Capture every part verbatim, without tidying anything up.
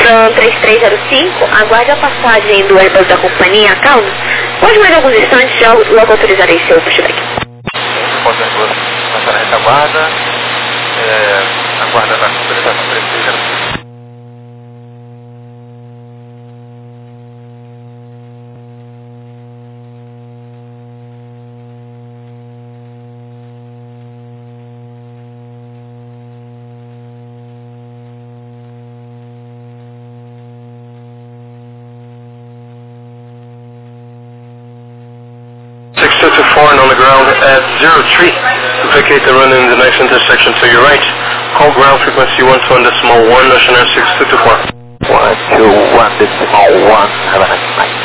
Fran três três zero cinco, aguarde a passagem do Airbus da companhia, calma. Pode mais alguns instantes, já logo autorizarei seu pushback. Pode Airbus passar na retaguarda, é, aguarda a autorização três três zero cinco. six two two four and on the ground at zero three. Vacate the run in the next intersection to your right. Call ground frequency one two one decimal one, Ocean Air six two two four. one two one decimal one, have a nice night.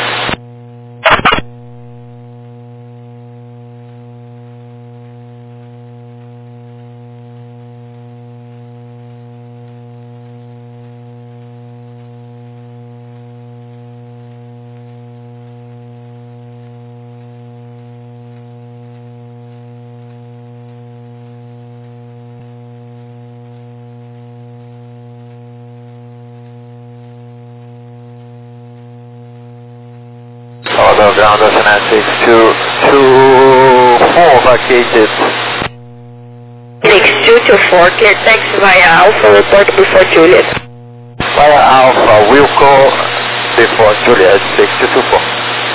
Auto ground Ocean Air six two two four vacated. six two two four, clear taxi via Alpha, report before Juliet. Via Alpha, Wilco before Juliet six two two four.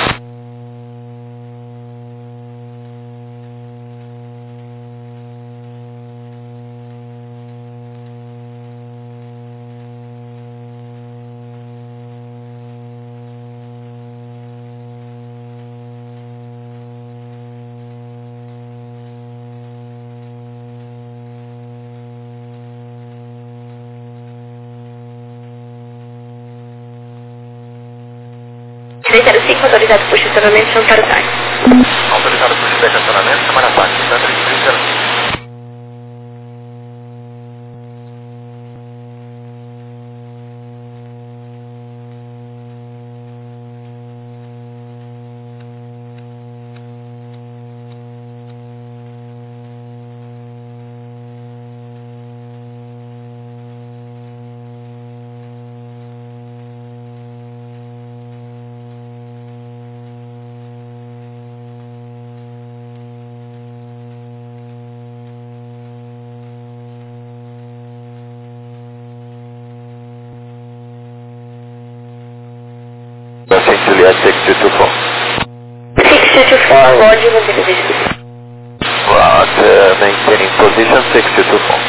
três zero cinco, autorizado por estacionamento Santa Tarde. Autorizado por estacionamento, Semana Parque, três três zero cinco. Ocean Juliet six two two four. six two two four, Roger, mobilization. Roger, maintaining position six two two four.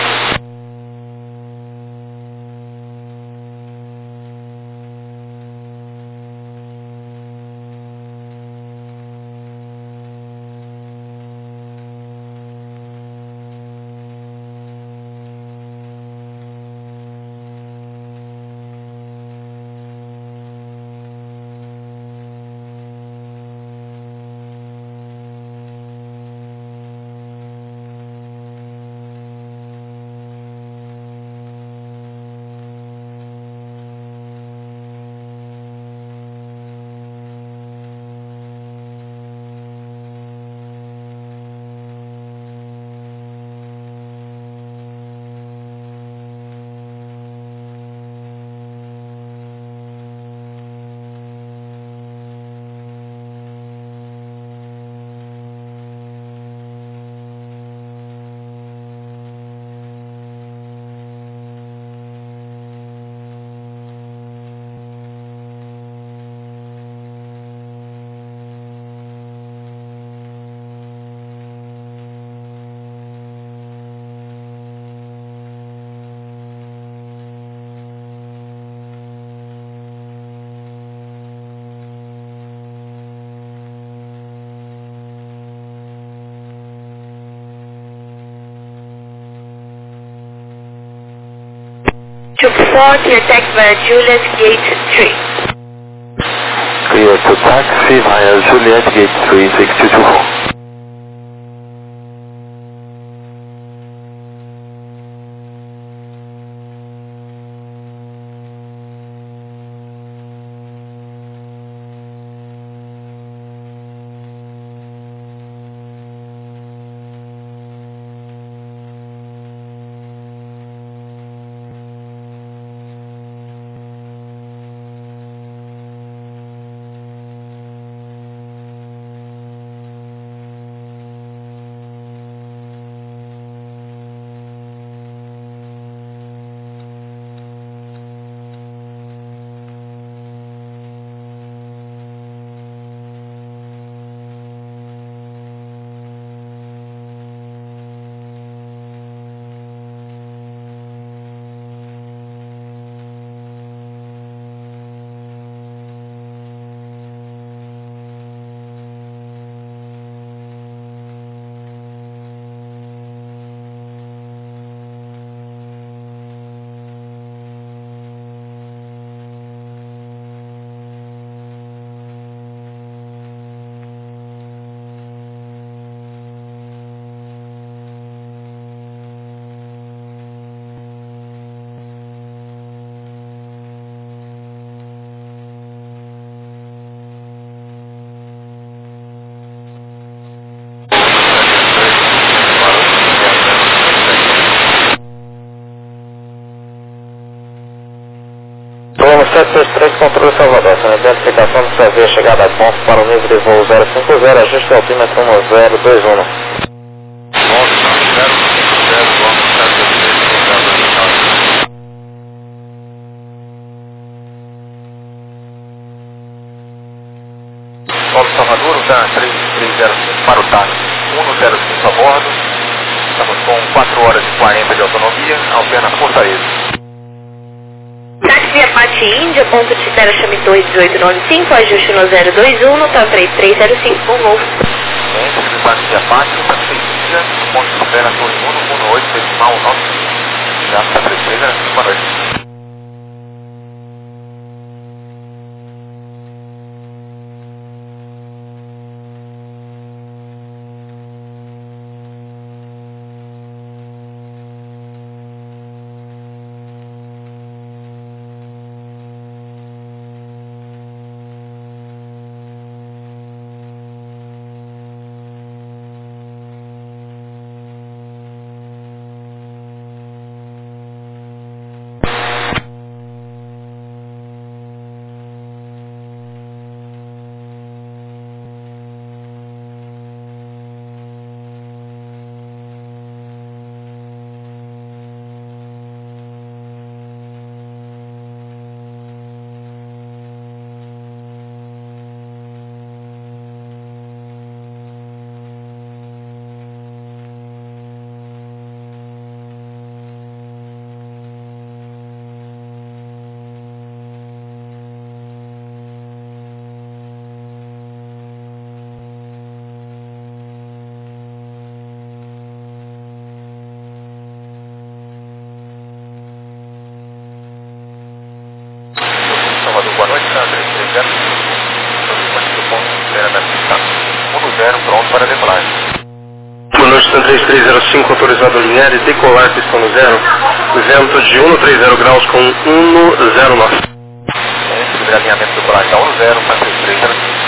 two four, clear taxi via Juliet, gate three. Clear to taxi via Juliet, gate three six two two four. sete dois três, controle Salvador. Sem identificação do seu via chegada a ponto para o nível de voo zero cinco zero, ajuste altímetro um zero dois um. Paulo Salvador, U T A três três zero cinco para o táxi um zero cinco a bordo. Estamos com quatro horas e quarenta de autonomia, alterna Fortaleza. Táxi Apache Índia, ponto de espera chame dois oito nove cinco, ajuste no zero dois um, no três três zero cinco, bom voo. Entre o táxi Apache, táxi Índia, ponto de espera Torre um, um oito, decimal nove. Já está três três zero cinco, boa noite. Boa noite, três três zero cinco. Ponto de espera da pista um zero, pronto para decolagem. Boa noite, três três zero cinco, autorizado a alinhar e decolar, pistão no zero. Vento de um três zero graus com um zero nove. Entre alinhamento de decolagem a um zero para três três zero cinco.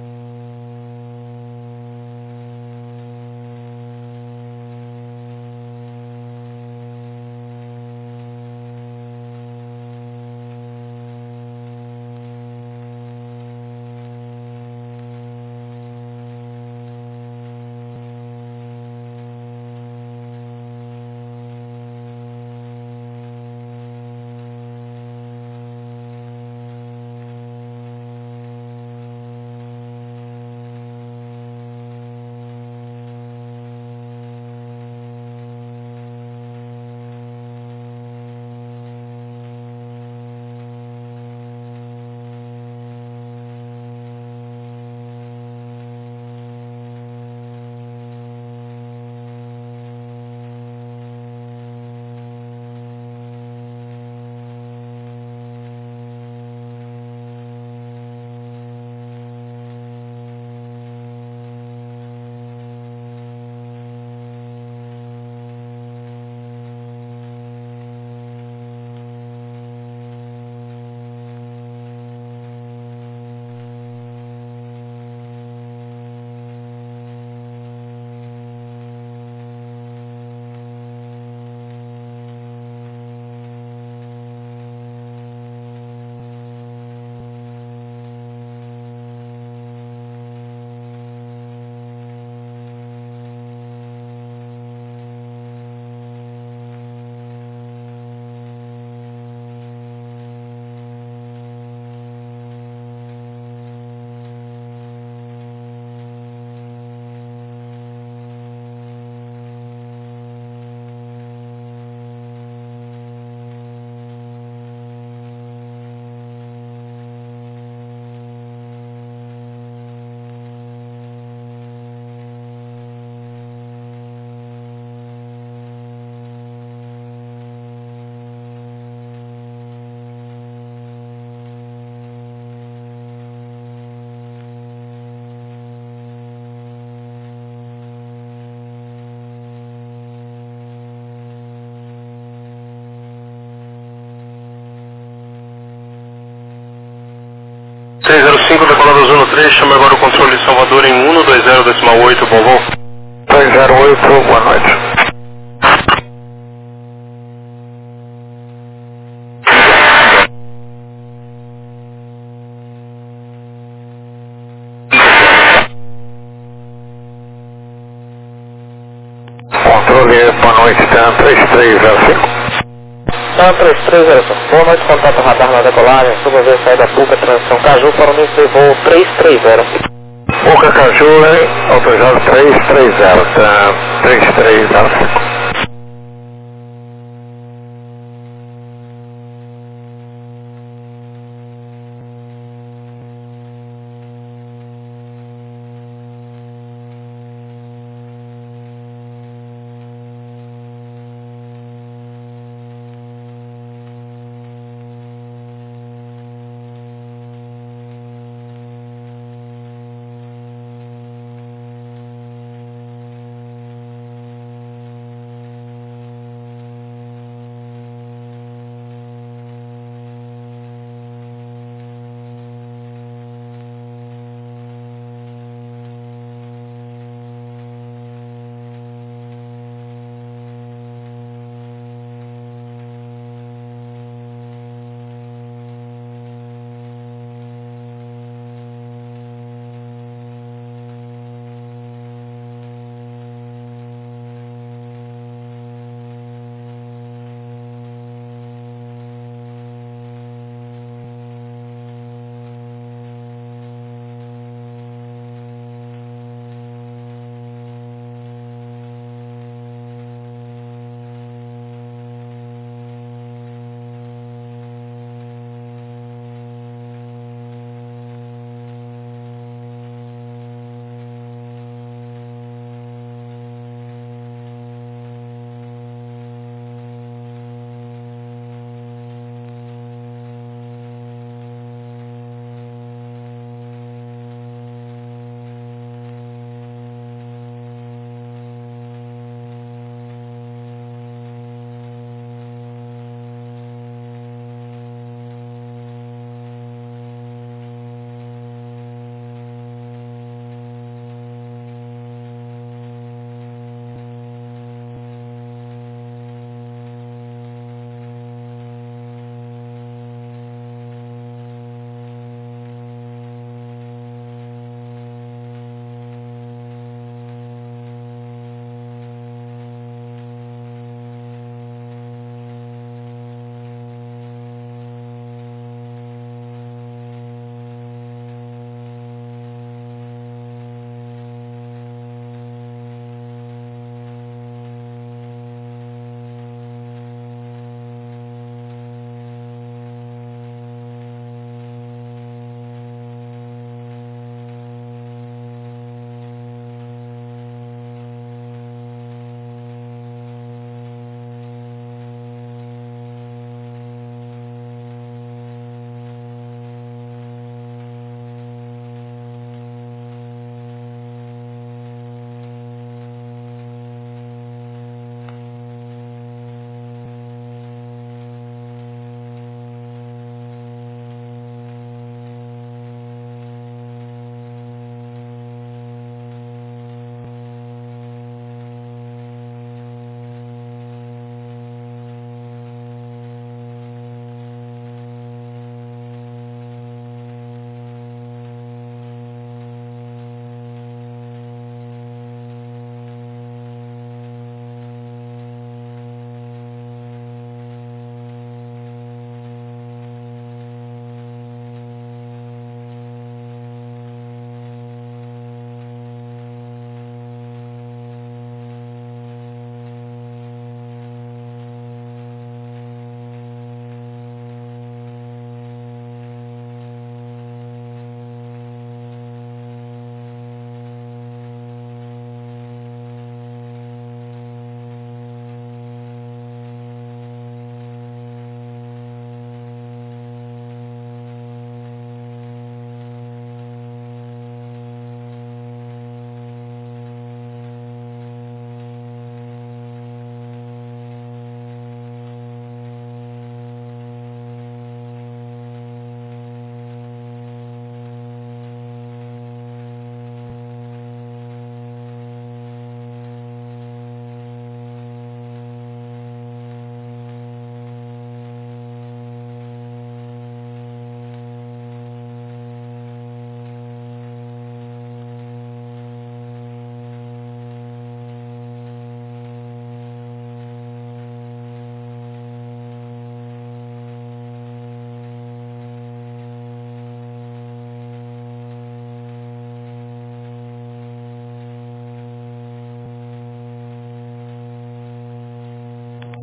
três zero cinco, decolado Zona três, chama agora o controle de Salvador em um dois zero decimal oito, bom voo. dois zero oito, boa noite. boa noite, TAM três três zero cinco. TAM três três zero cinco, boa noite, contato radar na decolagem, suba ver saída Puca, transição Caju para o nível de voo três três zero. Puca Caju, hein? Autorizado três três zero, TAM três três zero cinco.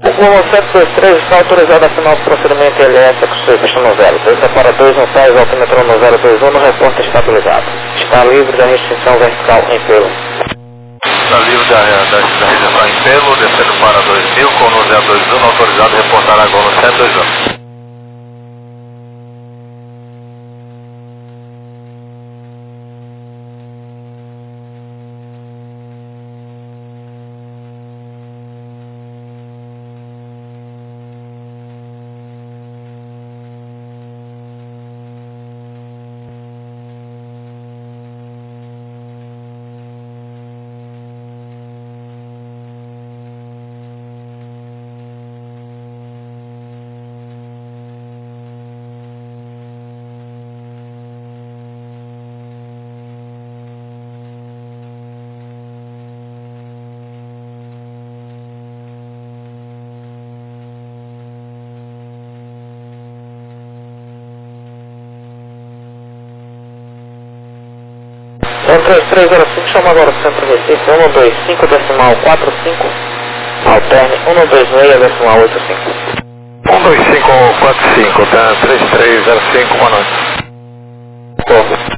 O voo sete dois três está autorizado a final do procedimento L S com serviço no zero. Desça para dois um seis, altimetrô no zero dois um, no reporte estabilizado. Está livre da restrição vertical em pelo. Está livre da, da, da restrição em pelo, descendo para dois mil, com o zero dois um, autorizado a reportar agora no sete dois um. um três três zero cinco, chama agora o centro Recife, um dois cinco decimal quatro cinco, alterne um dois seis decimal oito cinco. um dois cinco quatro cinco, tá? três três zero cinco, boa noite. Corre.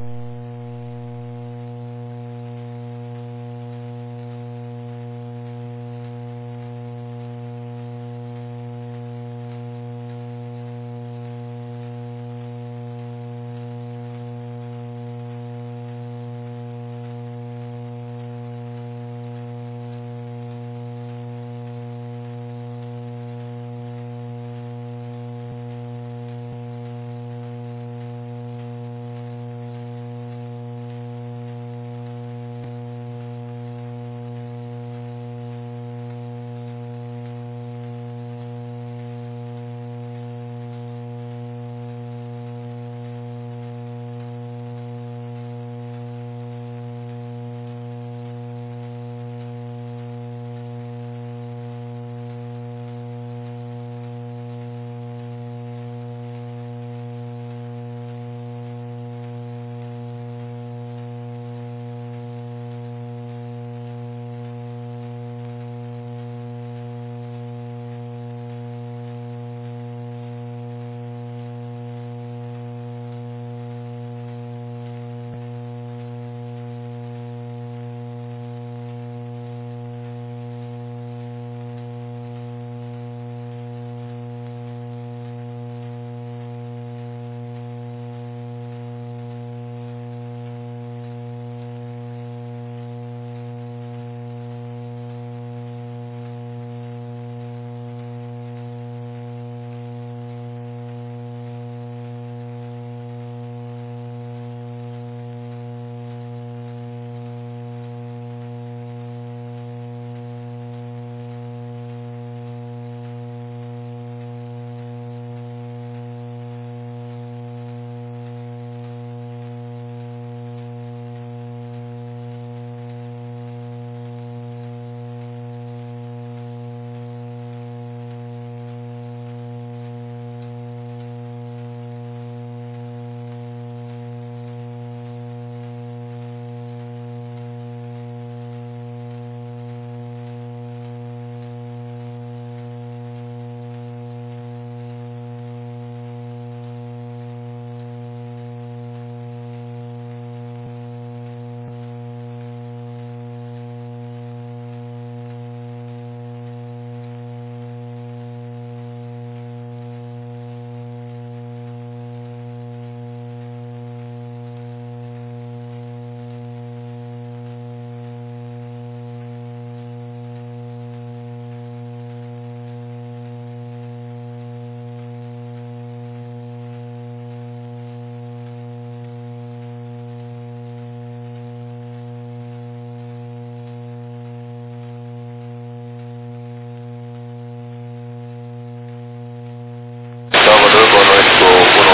Salvador, boa noite, com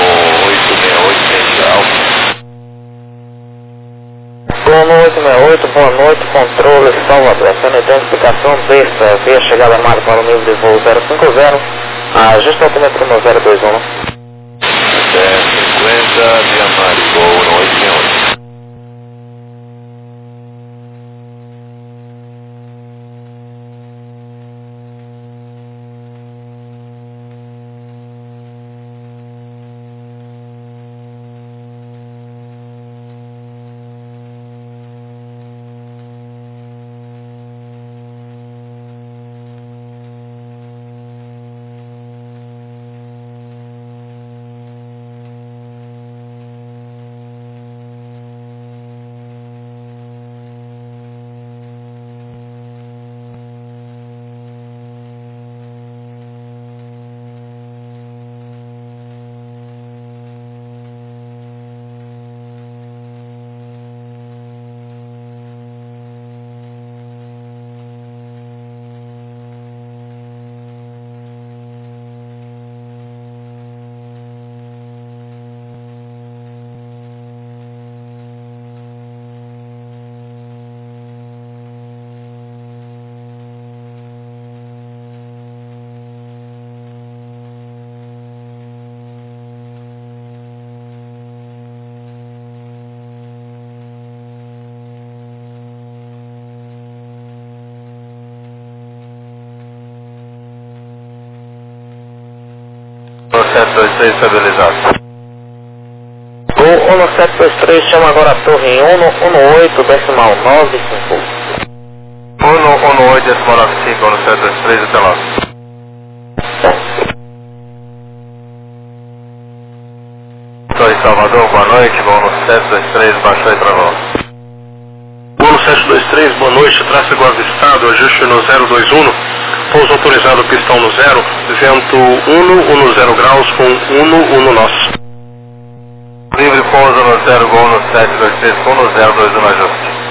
o oito seis oito Central. Uno oito seis oito, boa noite, controle Salvador. Essa identificação desta via chegada marca para o nível de voo zero cinco zero, ajuste o altimetro no zero dois um. dez cinquenta, via Marico, um oito seis oito. sete dois três estabilizado. Gol um sete dois três, chama agora a torre em um um oito decimal nove cinco. um um oito decimal nove cinco, um sete dois três, até lá. Torre Salvador, boa noite, voo no sete dois três, baixou e travou. Voo no sete dois três, boa noite, tráfego avistado, ajuste no zero dois um, pouso autorizado, pistão no zero, vento um zero graus com um um nosso. Livre pouso no zero, gol no sete dois três, com no zero dois um ajuste.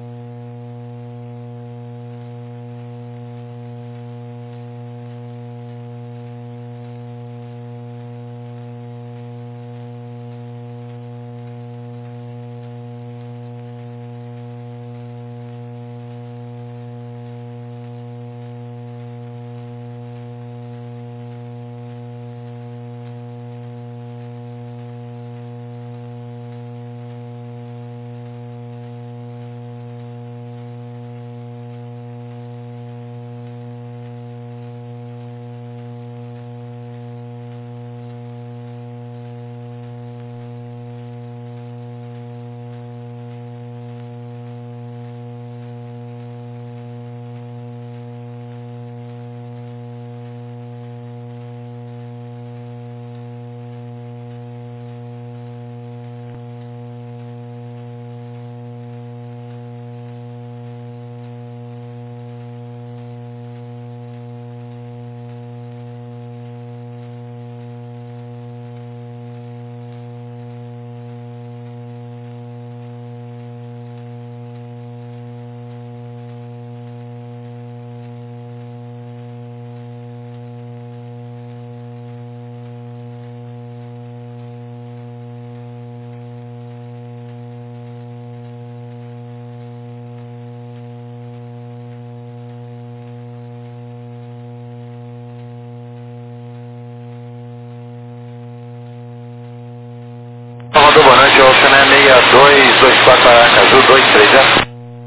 Salvador, boa noite, Oceané seis dois dois quatro Aracaju dois três zero.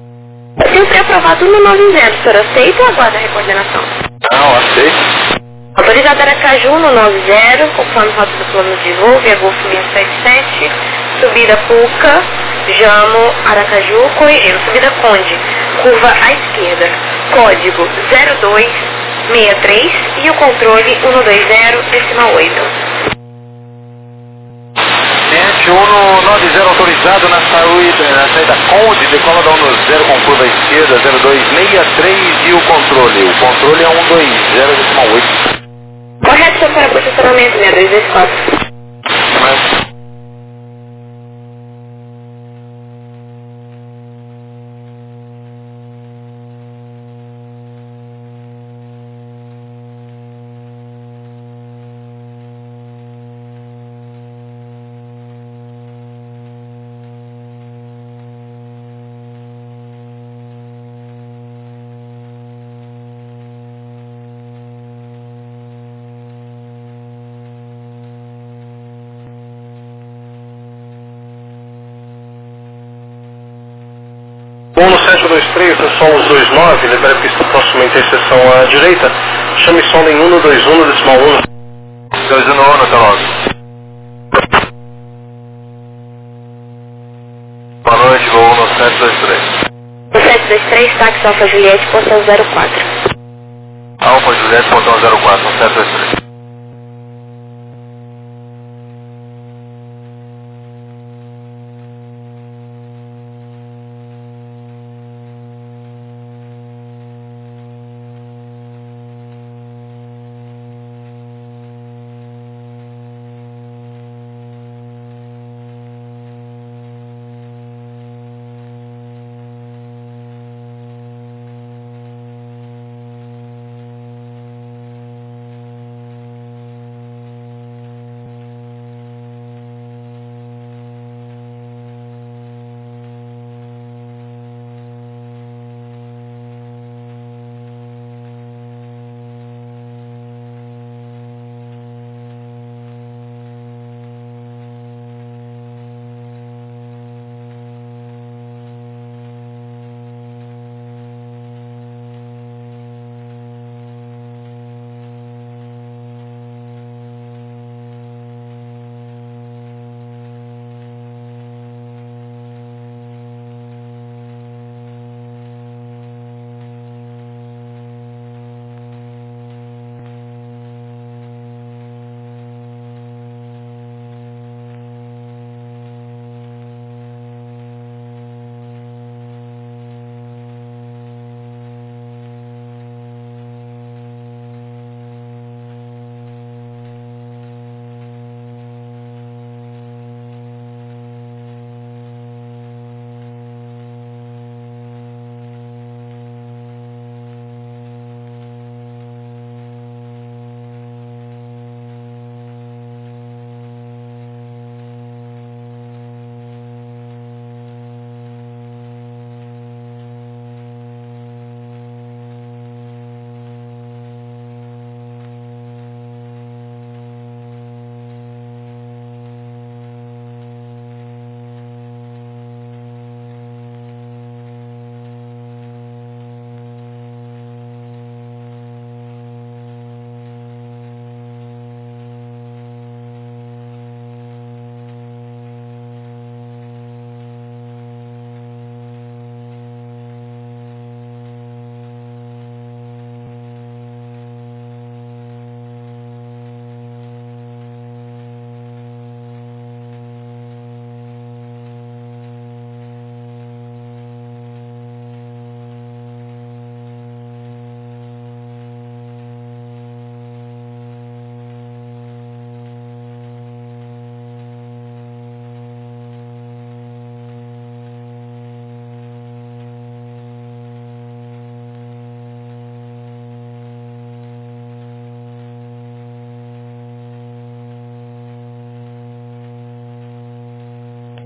Eu tenho pré-aprovado um nove zero, o senhor aceita ou aguarda a recoordenação? Não, aceito. Autorizado Aracaju um nove zero, conforme rota do plano de voo, via Golfo seiscentos e setenta e sete, subida Puca, Jamo, Aracaju, corrigindo, subida Conde, curva à esquerda, código zero dois seis três e o controle um dois zero decimal oito. um nove zero autorizado na saída, na saída Conde, decola da um zero com curva à esquerda, zero dois seis três e o controle. O controle é um dois zero decimal oito. Correto, senhor, para posicionamento seis dois dois quatro. Mas... Voo no sete dois três, solos dois nove, libera a pista próxima à interseção à direita, chame solo em um dois um decimal um. dois um, até logo. Boa noite, voo no sete dois três. No sete dois três, táxi Alfa Juliette, portão zero quatro. Alfa Juliette, portão zero quatro, no sete dois três.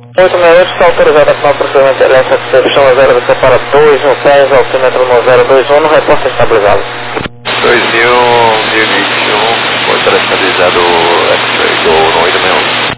oito seis oito está autorizado a final do procedimento L S F C, pistão no zero, você para dois um seis, altímetro no zero dois um, no repórter estabilizado. dois um, vinte e um, pode estar estabilizado X-Ray do no oito seis um.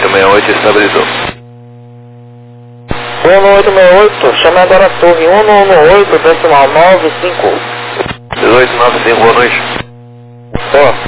oito seis oito estabilizou. um oito seis oito, chame agora a torre um um oito, decimal nove cinco. dezoito nove cinco, boa noite. Ó.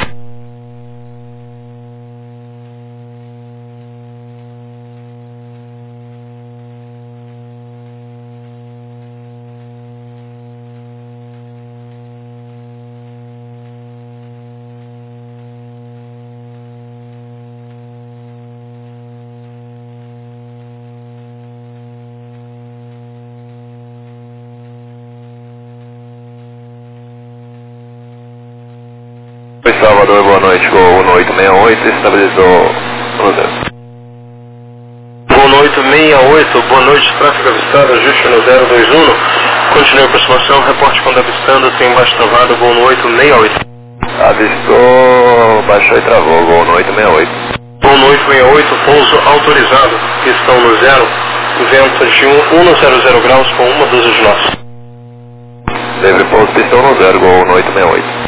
Oi, Salvador, boa noite. Gol um oito seis oito, estabilizou no zero. um oito seis oito, boa noite, tráfego avistado, ajuste no zero dois um. Continue a aproximação, reporte quando avistando, tem baixo travado, gol um oito seis oito. Avistou, baixou e travou, gol um oito seis oito. um oito seis oito, pouso autorizado, pistão no zero, vento de um zero zero graus com uma dúzia de nós. Livre pouso, pistão no zero, gol um oito seis oito.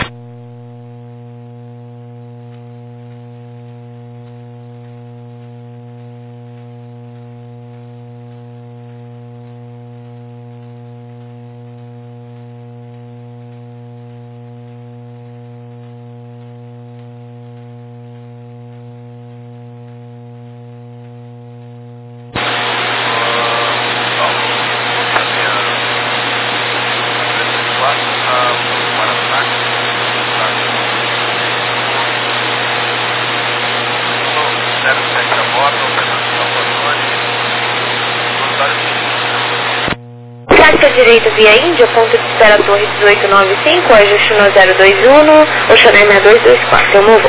Tática direita via Índia, ponto de espera torre dezoito nove cinco, ajuste no zero dois um, Oceaner seis dois dois quatro, eu movo.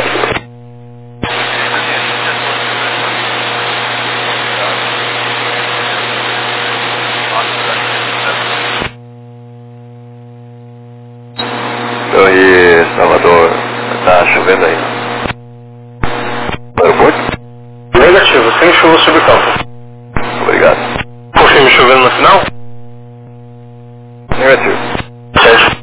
Torre Salvador, tá chovendo aí. Aeroporto? Negativo, sem chuva sobre campo. Obrigado. Confirme chovendo no final? Negativo. Certo.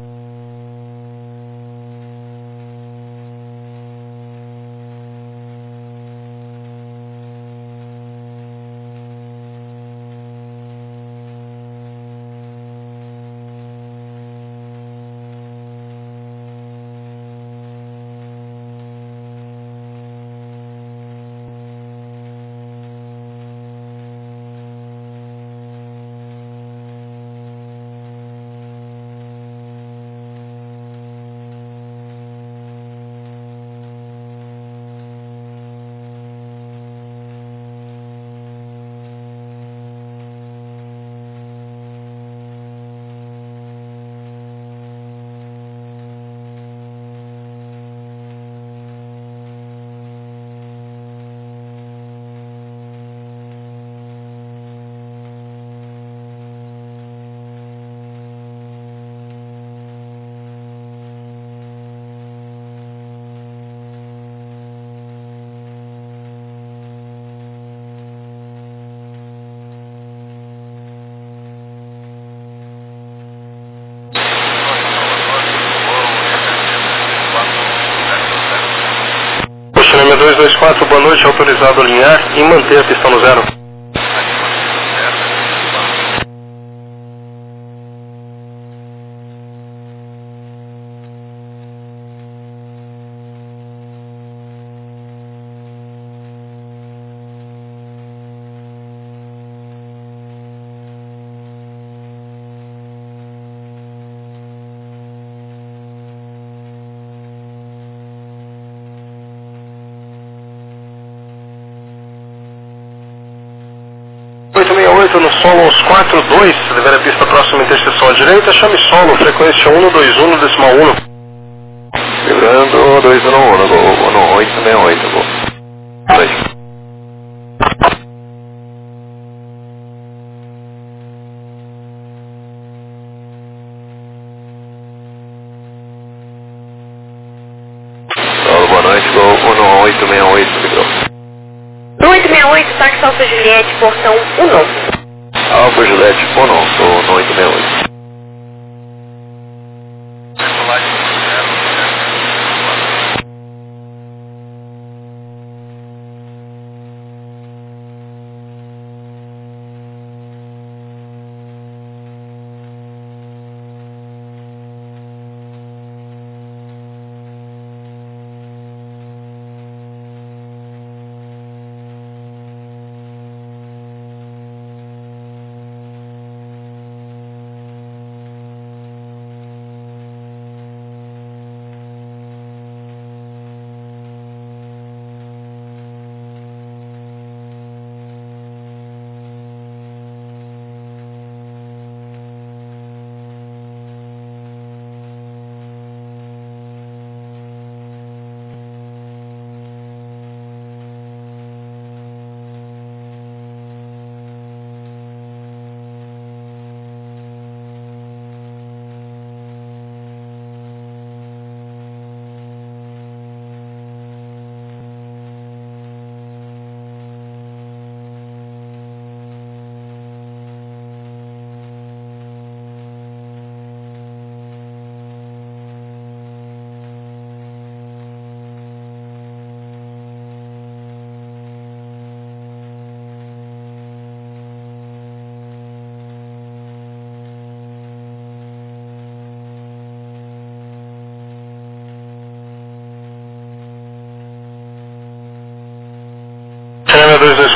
Oceaner dois dois quatro, boa noite, autorizado a alinhar e manter a pistão no zero. oito seis oito no solo aos quatro dois, dever a pista próxima interseção à direita, chame solo, frequência um dois um, decimal um. Vibrando dois um um, gol oito seis oito, gol. Dois. Solo, boa noite, gol um oito seis oito, vibrou. oito seis oito, táxi Alfa Juliette, portão um novo. Alfa Juliette, um não, sou no oito seis oito.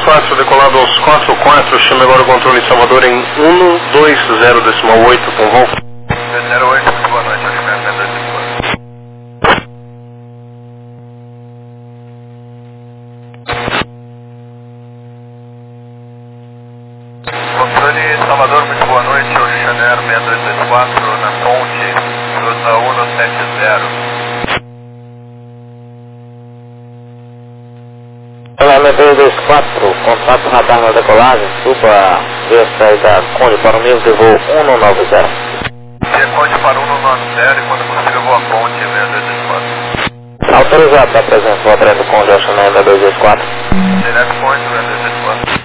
quatro, decolado aos quatro quatro, chame agora o controle Salvador em um dois zero decimal oito com voo. zero oito, muito boa noite, acho que é dois dois quatro. Controle Salvador, muito boa noite, Oceaner seis dois dois quatro, na ponte, cruza um sete zero. Olá, dois dois quatro, contato radar na decolagem, suba via saída Conde para o nível de voo um nove zero. Via Conde para um nove zero e quando possível vou à ponte seis dois dois quatro. Autorizado para a presença do Adriano Conde, Oceaner dois dois quatro. Direto Conde seis dois dois quatro.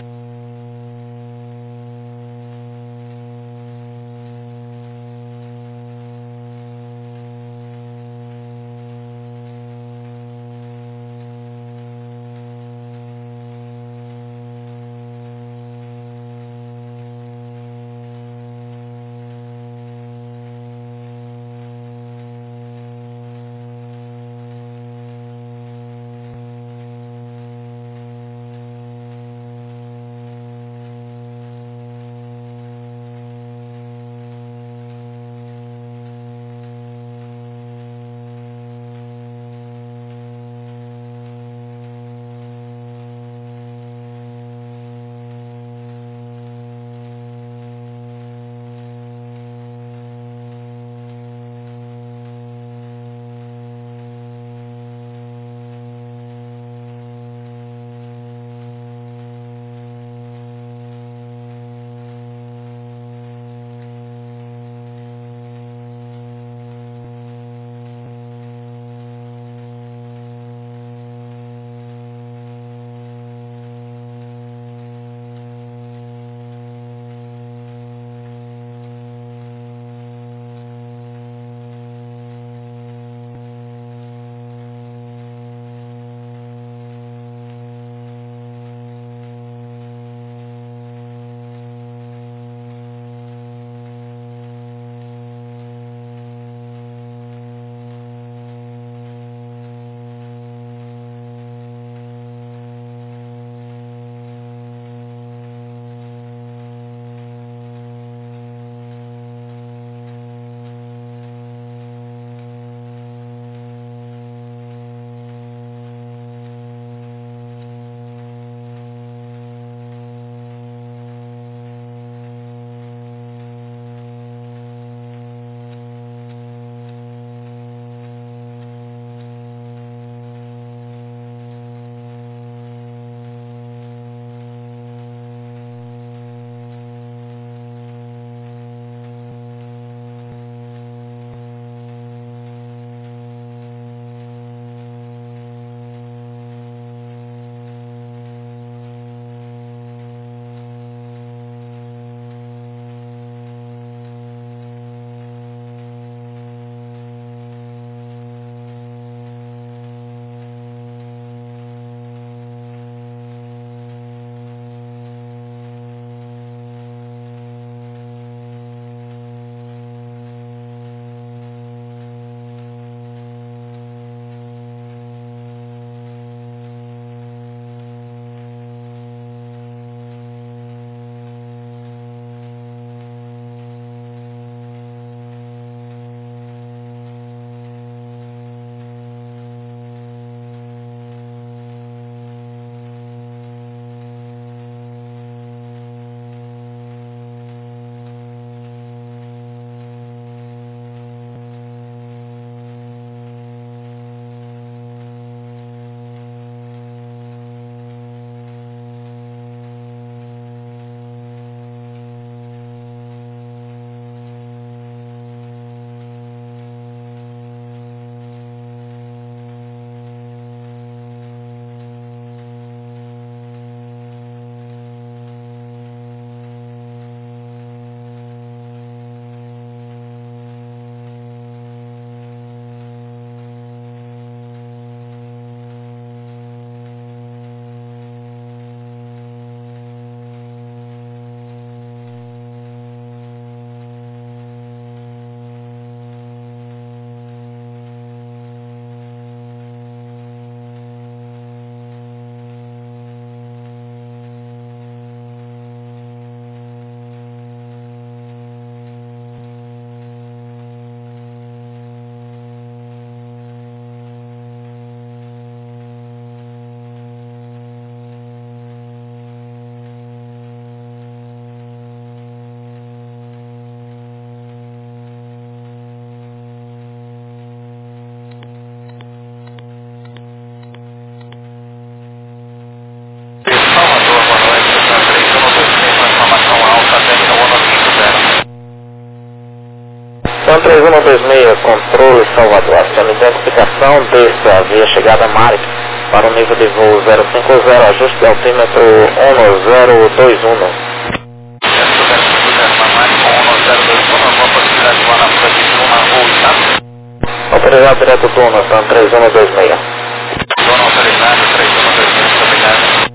três um dois seis, controle Salvador, aciona identificação, desça via chegada Mari para o nível de voo zero cinco zero, ajuste de altímetro um zero dois um. Autorizado direto do Uno, três um dois seis. Dono autorizado, três um dois seis, muito obrigado.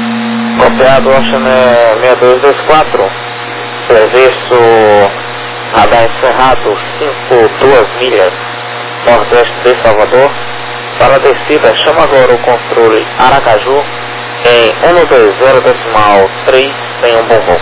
Copiado, Ocean seis dois dois quatro, serviço radar encerrado cinco duas milhas, nordeste de Salvador. Para a descida, chama agora o controle Aracaju em cento e vinte decimal três sem um bom voo.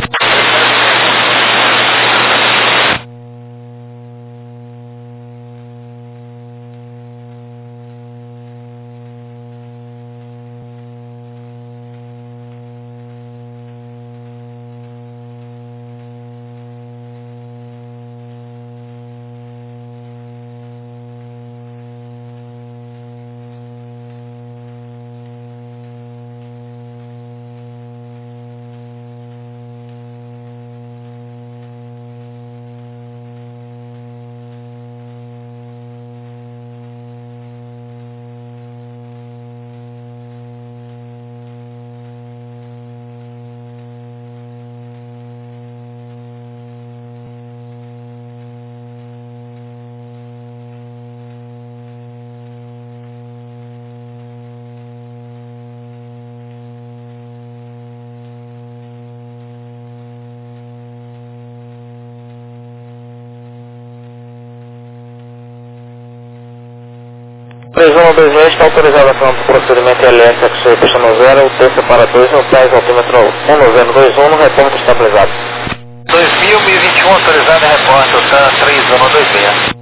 três um dois está autorizado a frente do procedimento L S X C pista no zero, desça para dois noticiais, altímetro um zero dois um, repórter estabilizado. dois mil e vinte e um autorizado, repórter, tá três um dois seis.